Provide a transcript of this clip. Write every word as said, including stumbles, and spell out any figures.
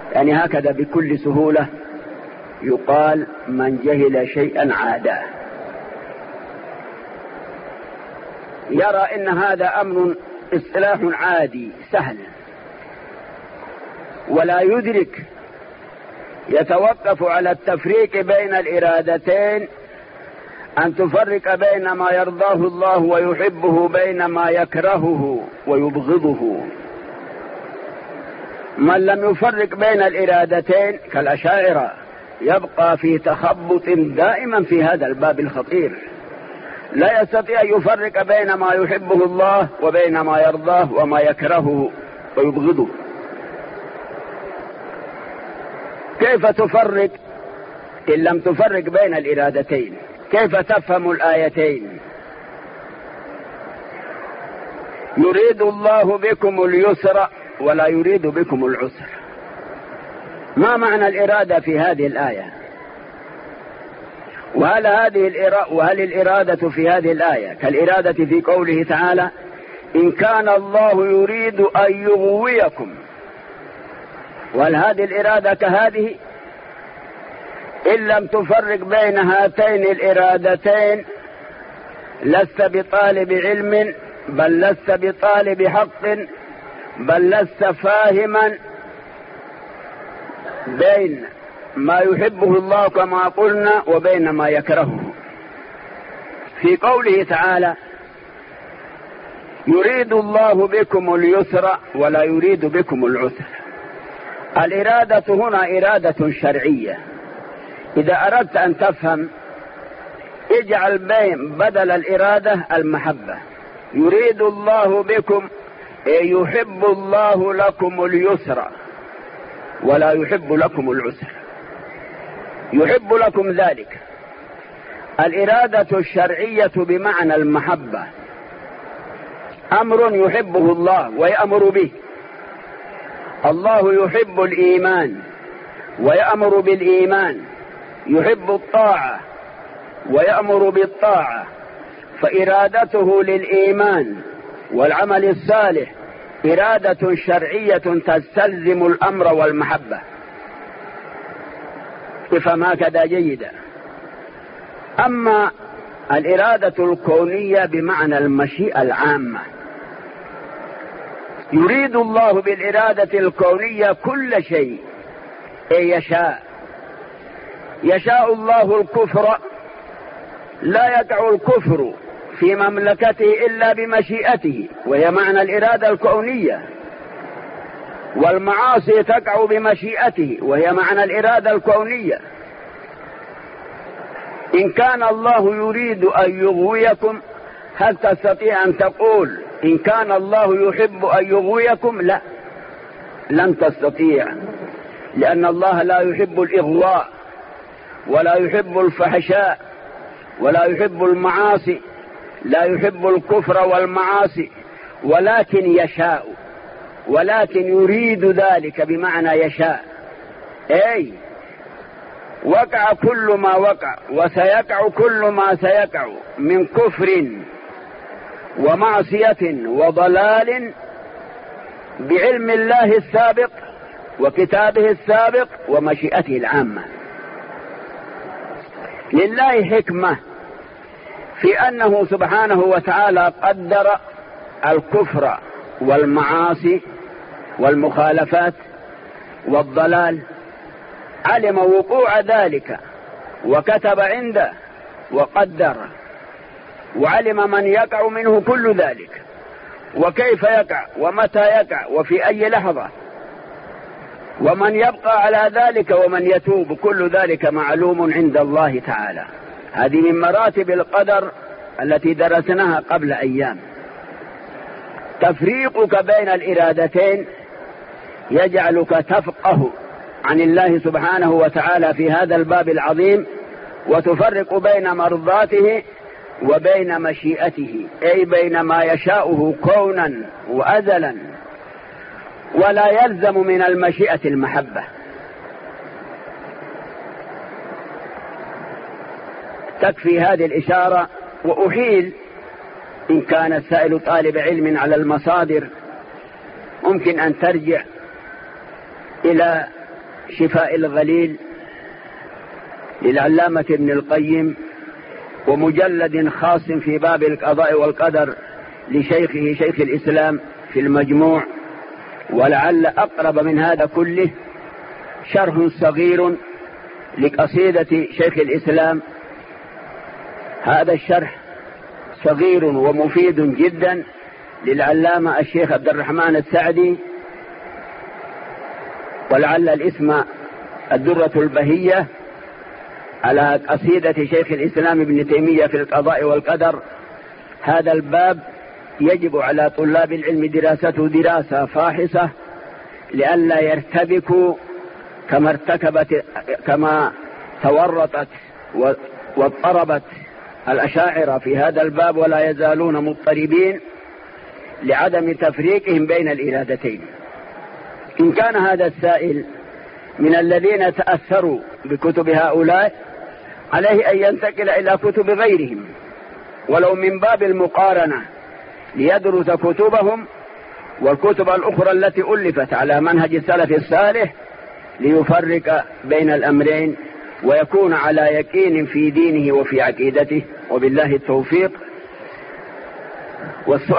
يعني هكذا بكل سهولة يقال من جهل شيئا عاده. يرى إن هذا أمر اصطلاح عادي سهل ولا يدرك، يتوقف على التفريق بين الإرادتين، أن تفرق بين ما يرضاه الله ويحبه بين ما يكرهه ويبغضه. من لم يفرق بين الإرادتين كالأشاعرة يبقى في تخبط دائما في هذا الباب الخطير، لا يستطيع أن يفرق بين ما يحبه الله وبين ما يرضاه وما يكرهه ويبغضه. كيف تفرق إن لم تفرق بين الإرادتين؟ كيف تفهم الآيتين؟ يريد الله بكم اليسر ولا يريد بكم العسر. ما معنى الإرادة في هذه الآية؟ وهل هذه الإرادة وهل الإرادة في هذه الآية كالإرادة في قوله تعالى إن كان الله يريد أن يغويكم؟ وهل هذه الإرادة كهذه؟ إن لم تفرق بين هاتين الإرادتين لست بطالب علم، بل لست بطالب حق، بل لست فاهما بين ما يحبه الله كما قلنا وبين ما يكرهه. في قوله تعالى يريد الله بكم اليسر ولا يريد بكم العسر، الإرادة هنا إرادة شرعية. إذا أردت أن تفهم اجعل بين بدل الإرادة المحبة. يريد الله بكم أي يحب الله لكم اليسر ولا يحب لكم العسر، يحب لكم ذلك. الإرادة الشرعية بمعنى المحبة أمر يحبه الله ويأمر به. الله يحب الإيمان ويأمر بالإيمان، يحب الطاعة ويأمر بالطاعة، فإرادته للإيمان والعمل الصالح إرادة شرعية تستلزم الأمر والمحبة. افهم هكذا جيدا. أما الإرادة الكونية بمعنى المشيئة العامة، يريد الله بالإرادة الكونية كل شيء أي يشاء. يشاء الله الكفر، لا يقع الكفر في مملكته إلا بمشيئته، وهي معنى الإرادة الكونية. والمعاصي تقع بمشيئته، وهي معنى الإرادة الكونية. إن كان الله يريد أن يغويكم، هل تستطيع أن تقول إن كان الله يحب أن يغويكم؟ لا، لن تستطيع، لأن الله لا يحب الإغواء ولا يحب الفحشاء ولا يحب المعاصي، لا يحب الكفر والمعاصي، ولكن يشاء، ولكن يريد ذلك بمعنى يشاء. أي وقع كل ما وقع وسيقع كل ما سيقع من كفر ومعصية وضلال بعلم الله السابق وكتابه السابق ومشيئته العامة. لله حكمة في أنه سبحانه وتعالى قدر الكفر والمعاصي والمخالفات والضلال، علم وقوع ذلك وكتب عنده وقدر، وعلم من يقع منه كل ذلك وكيف يقع ومتى يقع وفي أي لحظة، ومن يبقى على ذلك ومن يتوب، كل ذلك معلوم عند الله تعالى. هذه من مراتب القدر التي درسناها قبل أيام. تفريقك بين الإرادتين يجعلك تفقه عن الله سبحانه وتعالى في هذا الباب العظيم، وتفرق بين مرضاته وبين مشيئته، أي بين ما يشاؤه كونا وأزلا، ولا يلزم من المشيئة المحبة. تكفي هذه الإشارة. وأحيل إن كان السائل طالب علم على المصادر، ممكن أن ترجع إلى شفاء الغليل للعلامة ابن القيم، ومجلد خاص في باب القضاء والقدر لشيخه شيخ الإسلام في المجموع. ولعل أقرب من هذا كله شرح صغير لقصيدة شيخ الإسلام. هذا الشرح صغير ومفيد جدا للعلامة الشيخ عبد الرحمن السعدي، ولعل الاسم الدرة البهية على قصيدة شيخ الإسلام ابن تيمية في القضاء والقدر. هذا الباب يجب على طلاب العلم دراسته دراسة فاحصة لئلا يرتبكوا كما ارتكبت كما تورطت واضطربت الأشاعرة في هذا الباب، ولا يزالون مضطربين لعدم تفريقهم بين الإرادتين. إن كان هذا السائل من الذين تأثروا بكتب هؤلاء عليه أن ينتقل إلى كتب غيرهم ولو من باب المقارنة ليدرس كتبهم والكتب الأخرى التي ألفت على منهج السلف الصالح ليفرق بين الأمرين ويكون على يقين في دينه وفي عقيدته، وبالله التوفيق. والسؤال